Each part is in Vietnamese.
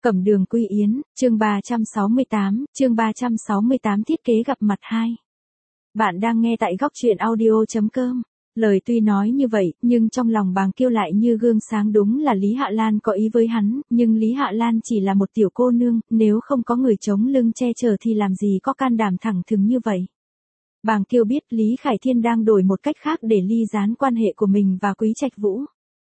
Cẩm Đường Quy Yến, chương 368 thiết kế gặp mặt 2. Bạn đang nghe tại góc truyện audio.com. Lời tuy nói như vậy, nhưng trong lòng Bàng Kiêu lại như gương sáng, đúng là Lý Hạ Lan có ý với hắn, nhưng Lý Hạ Lan chỉ là một tiểu cô nương, nếu không có người chống lưng che chở thì làm gì có can đảm thẳng thừng như vậy. Bàng Kiêu biết Lý Khải Thiên đang đổi một cách khác để ly gián quan hệ của mình và Quý Trạch Vũ.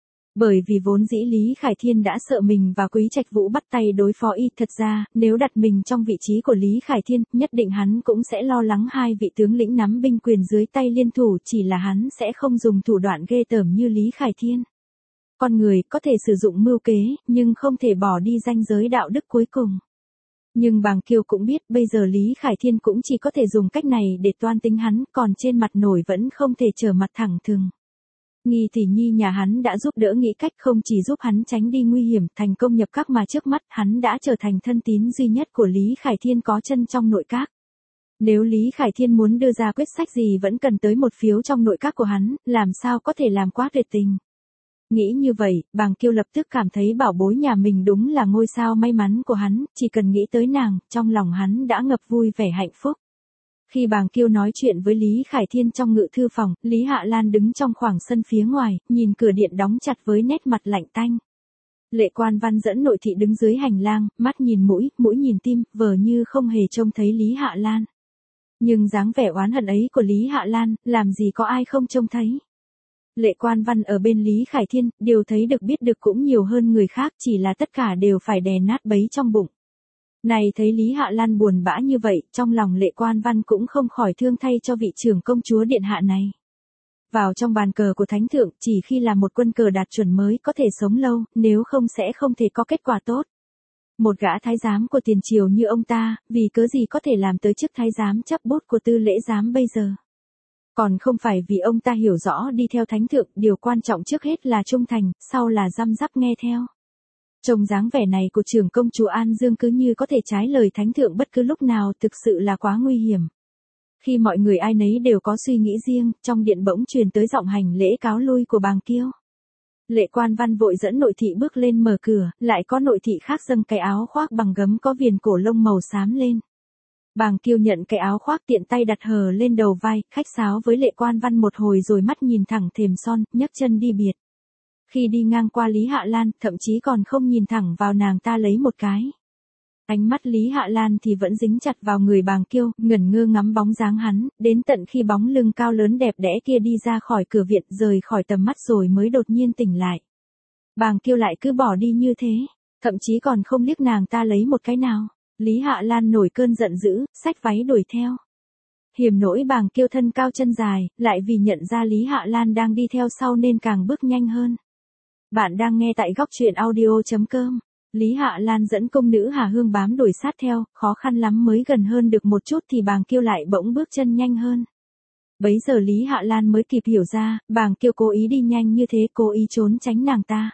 Bởi vì vốn dĩ Lý Khải Thiên đã sợ mình và Quý Trạch Vũ bắt tay đối phó y, thật ra, nếu đặt mình trong vị trí của Lý Khải Thiên, nhất định hắn cũng sẽ lo lắng hai vị tướng lĩnh nắm binh quyền dưới tay liên thủ, chỉ là hắn sẽ không dùng thủ đoạn ghê tởm như Lý Khải Thiên. Con người có thể sử dụng mưu kế, nhưng không thể bỏ đi ranh giới đạo đức cuối cùng. Nhưng Bàng Kiêu cũng biết bây giờ Lý Khải Thiên cũng chỉ có thể dùng cách này để toan tính hắn, còn trên mặt nổi vẫn không thể trở mặt thẳng thừng. Nghi thì Nhi nhà hắn đã giúp đỡ nghĩ cách, không chỉ giúp hắn tránh đi nguy hiểm, thành công nhập các, mà trước mắt hắn đã trở thành thân tín duy nhất của Lý Khải Thiên có chân trong nội các. Nếu Lý Khải Thiên muốn đưa ra quyết sách gì vẫn cần tới một phiếu trong nội các của hắn, làm sao có thể làm quá tuyệt tình. Nghĩ như vậy, Bàng Kiêu lập tức cảm thấy bảo bối nhà mình đúng là ngôi sao may mắn của hắn, chỉ cần nghĩ tới nàng, trong lòng hắn đã ngập vui vẻ hạnh phúc. Khi Bàng Kiêu nói chuyện với Lý Khải Thiên trong ngự thư phòng, Lý Hạ Lan đứng trong khoảng sân phía ngoài, nhìn cửa điện đóng chặt với nét mặt lạnh tanh. Lệ Quan Văn dẫn nội thị đứng dưới hành lang, mắt nhìn mũi, mũi nhìn tim, vờ như không hề trông thấy Lý Hạ Lan. Nhưng dáng vẻ oán hận ấy của Lý Hạ Lan, làm gì có ai không trông thấy. Lệ Quan Văn ở bên Lý Khải Thiên, điều thấy được biết được cũng nhiều hơn người khác, chỉ là tất cả đều phải đè nát bấy trong bụng. Này thấy Lý Hạ Lan buồn bã như vậy, trong lòng Lệ Quan Văn cũng không khỏi thương thay cho vị trưởng công chúa điện hạ này. Vào trong bàn cờ của thánh thượng, chỉ khi là một quân cờ đạt chuẩn mới có thể sống lâu, nếu không sẽ không thể có kết quả tốt. Một gã thái giám của tiền triều như ông ta, vì cớ gì có thể làm tới chức thái giám chấp bút của tư lễ giám bây giờ. Còn không phải vì ông ta hiểu rõ đi theo thánh thượng, điều quan trọng trước hết là trung thành, sau là răm rắp nghe theo. Trông dáng vẻ này của trưởng công chúa An Dương cứ như có thể trái lời thánh thượng bất cứ lúc nào, thực sự là quá nguy hiểm. Khi mọi người ai nấy đều có suy nghĩ riêng, trong điện bỗng truyền tới giọng hành lễ cáo lui của Bàng Kiêu. Lệ Quan Văn vội dẫn nội thị bước lên mở cửa, lại có nội thị khác dâng cái áo khoác bằng gấm có viền cổ lông màu xám lên. Bàng Kiêu nhận cái áo khoác tiện tay đặt hờ lên đầu vai, khách sáo với Lệ Quan Văn một hồi rồi mắt nhìn thẳng thềm son, nhấc chân đi biệt. Khi đi ngang qua Lý Hạ Lan, thậm chí còn không nhìn thẳng vào nàng ta lấy một cái. Ánh mắt Lý Hạ Lan thì vẫn dính chặt vào người Bàng Kiêu, ngẩn ngơ ngắm bóng dáng hắn, đến tận khi bóng lưng cao lớn đẹp đẽ kia đi ra khỏi cửa viện, rời khỏi tầm mắt rồi mới đột nhiên tỉnh lại. Bàng Kiêu lại cứ bỏ đi như thế, thậm chí còn không liếc nàng ta lấy một cái nào. Lý Hạ Lan nổi cơn giận dữ, xách váy đuổi theo. Hiểm nỗi Bàng Kiêu thân cao chân dài, lại vì nhận ra Lý Hạ Lan đang đi theo sau nên càng bước nhanh hơn. Bạn đang nghe tại góc truyện audio.com. Lý Hạ Lan dẫn công nữ Hà Hương bám đuổi sát theo, khó khăn lắm mới gần hơn được một chút thì Bàng Kiêu lại bỗng bước chân nhanh hơn. Bấy giờ Lý Hạ Lan mới kịp hiểu ra, Bàng Kiêu cố ý đi nhanh như thế, cố ý trốn tránh nàng ta.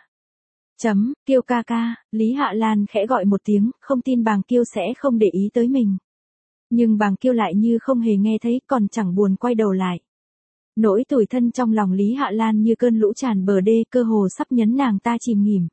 Kiêu ca ca, Lý Hạ Lan khẽ gọi một tiếng, không tin Bàng Kiêu sẽ không để ý tới mình. Nhưng Bàng Kiêu lại như không hề nghe thấy, còn chẳng buồn quay đầu lại. Nỗi tủi thân trong lòng Lý Hạ Lan như cơn lũ tràn bờ đê, cơ hồ sắp nhấn nàng ta chìm nghỉm.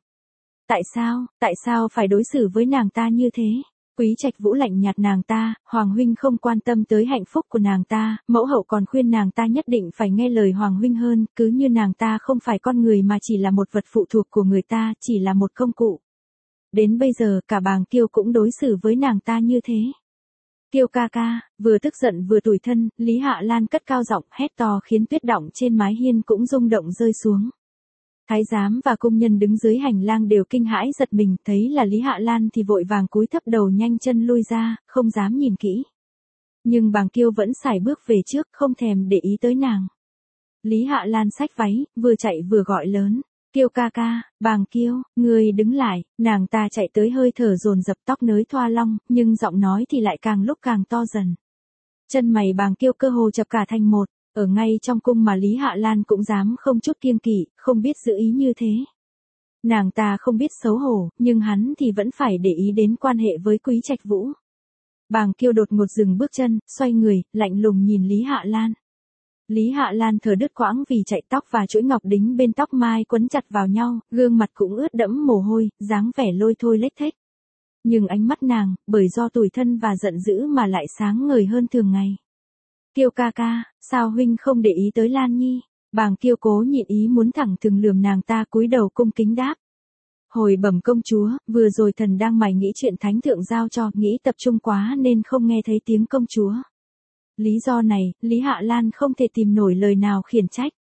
Tại sao phải đối xử với nàng ta như thế? Quý Trạch Vũ lạnh nhạt nàng ta, Hoàng huynh không quan tâm tới hạnh phúc của nàng ta, mẫu hậu còn khuyên nàng ta nhất định phải nghe lời Hoàng huynh hơn, cứ như nàng ta không phải con người mà chỉ là một vật phụ thuộc của người ta, chỉ là một công cụ. Đến bây giờ cả Bàng Kiêu cũng đối xử với nàng ta như thế. Kiêu ca ca, vừa tức giận vừa tủi thân, Lý Hạ Lan cất cao giọng hét to khiến tuyết đọng trên mái hiên cũng rung động rơi xuống. Thái giám và công nhân đứng dưới hành lang đều kinh hãi giật mình, thấy là Lý Hạ Lan thì vội vàng cúi thấp đầu nhanh chân lui ra, không dám nhìn kỹ. Nhưng Bàng Kiêu vẫn sải bước về trước, không thèm để ý tới nàng. Lý Hạ Lan xách váy, vừa chạy vừa gọi lớn. Kiêu ca ca, Bàng Kiêu, ngươi đứng lại, nàng ta chạy tới hơi thở dồn dập, tóc nới thoa long, nhưng giọng nói thì lại càng lúc càng to dần. Chân mày Bàng Kiêu cơ hồ chập cả thành một, ở ngay trong cung mà Lý Hạ Lan cũng dám không chút kiêng kỵ, không biết giữ ý như thế. Nàng ta không biết xấu hổ, nhưng hắn thì vẫn phải để ý đến quan hệ với Quý Trạch Vũ. Bàng Kiêu đột ngột dừng bước chân, xoay người, lạnh lùng nhìn Lý Hạ Lan. Lý Hạ Lan thở đứt quãng vì chạy, tóc và chuỗi ngọc đính bên tóc mai quấn chặt vào nhau, gương mặt cũng ướt đẫm mồ hôi, dáng vẻ lôi thôi lếch thếch. Nhưng ánh mắt nàng, bởi do tủi thân và giận dữ mà lại sáng ngời hơn thường ngày. Kiêu ca ca, sao huynh không để ý tới Lan Nhi? Bàng Kiêu cố nhịn ý muốn thẳng thừng lườm nàng ta, cúi đầu cung kính đáp. Hồi bẩm công chúa, vừa rồi thần đang mải nghĩ chuyện thánh thượng giao cho, nghĩ tập trung quá nên không nghe thấy tiếng công chúa. Lý do này, Lý Hạ Lan không thể tìm nổi lời nào khiển trách.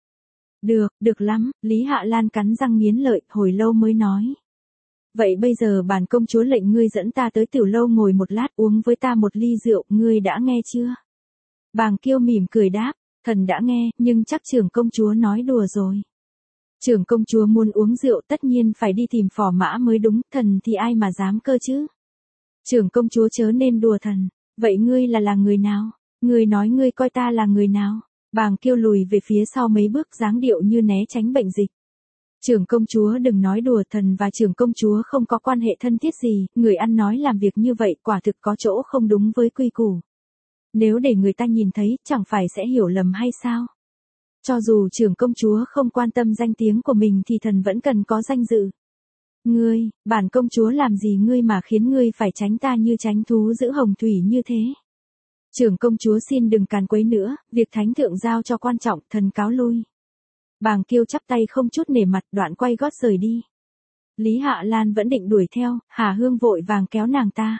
Được lắm, Lý Hạ Lan cắn răng nghiến lợi, hồi lâu mới nói. Vậy bây giờ bản công chúa lệnh ngươi dẫn ta tới tiểu lâu ngồi một lát, uống với ta một ly rượu, ngươi đã nghe chưa? Bàng Kiêu mỉm cười đáp, thần đã nghe, nhưng chắc trưởng công chúa nói đùa rồi. Trưởng công chúa muốn uống rượu tất nhiên phải đi tìm phò mã mới đúng, thần thì ai mà dám cơ chứ? Trưởng công chúa chớ nên đùa thần, vậy ngươi là người nào? Ngươi nói ngươi coi ta là người nào? Bàng Kiêu lùi về phía sau mấy bước, dáng điệu như né tránh bệnh dịch. Trưởng công chúa đừng nói đùa, thần và trưởng công chúa không có quan hệ thân thiết gì, người ăn nói làm việc như vậy quả thực có chỗ không đúng với quy củ. Nếu để người ta nhìn thấy, chẳng phải sẽ hiểu lầm hay sao? Cho dù trưởng công chúa không quan tâm danh tiếng của mình thì thần vẫn cần có danh dự. Ngươi, bản công chúa làm gì ngươi mà khiến ngươi phải tránh ta như tránh thú giữ hồng thủy như thế? Trưởng công chúa xin đừng càn quấy nữa, việc thánh thượng giao cho quan trọng, thần cáo lui. Bàng Kiêu chắp tay không chút nể mặt, đoạn quay gót rời đi. Lý Hạ Lan vẫn định đuổi theo, Hà Hương vội vàng kéo nàng ta.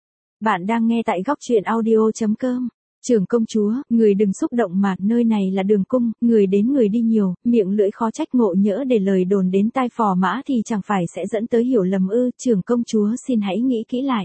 Bạn đang nghe tại góc truyện audio.com. Trưởng công chúa, người đừng xúc động mà, nơi này là đường cung, người đến người đi nhiều, miệng lưỡi khó trách, ngộ nhỡ để lời đồn đến tai phò mã thì chẳng phải sẽ dẫn tới hiểu lầm ư? Trưởng công chúa xin hãy nghĩ kỹ lại.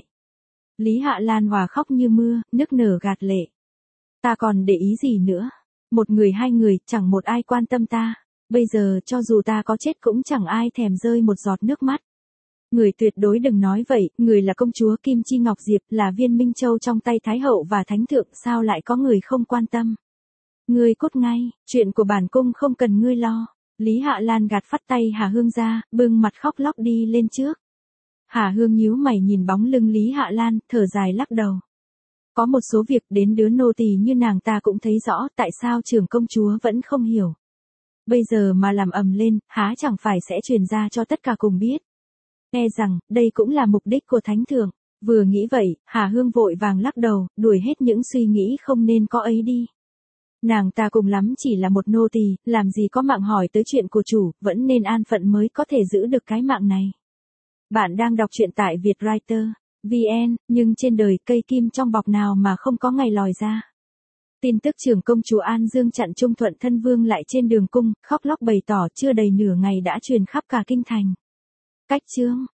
Lý Hạ Lan hòa khóc như mưa, nức nở gạt lệ. Ta còn để ý gì nữa? Một người hai người, chẳng một ai quan tâm ta. Bây giờ cho dù ta có chết cũng chẳng ai thèm rơi một giọt nước mắt. Người tuyệt đối đừng nói vậy, người là công chúa Kim Chi Ngọc Diệp, là viên minh châu trong tay Thái hậu và Thánh thượng, sao lại có người không quan tâm? Ngươi cút ngay, chuyện của bản cung không cần ngươi lo. Lý Hạ Lan gạt phắt tay Hà Hương ra, bưng mặt khóc lóc đi lên trước. Hà Hương nhíu mày nhìn bóng lưng Lý Hạ Lan, thở dài lắc đầu. Có một số việc đến đứa nô tỳ như nàng ta cũng thấy rõ, tại sao trưởng công chúa vẫn không hiểu. Bây giờ mà làm ầm lên, há chẳng phải sẽ truyền ra cho tất cả cùng biết. E rằng, đây cũng là mục đích của Thánh thượng. Vừa nghĩ vậy, Hà Hương vội vàng lắc đầu, đuổi hết những suy nghĩ không nên có ấy đi. Nàng ta cùng lắm chỉ là một nô tỳ, làm gì có mạng hỏi tới chuyện của chủ, vẫn nên an phận mới có thể giữ được cái mạng này. Bạn đang đọc truyện tại Vietwriter VN, nhưng trên đời cây kim trong bọc nào mà không có ngày lòi ra. Tin tức trưởng công chúa An Dương chặn Trung Thuận thân vương lại trên đường cung, khóc lóc bày tỏ chưa đầy nửa ngày đã truyền khắp cả kinh thành. Cách chương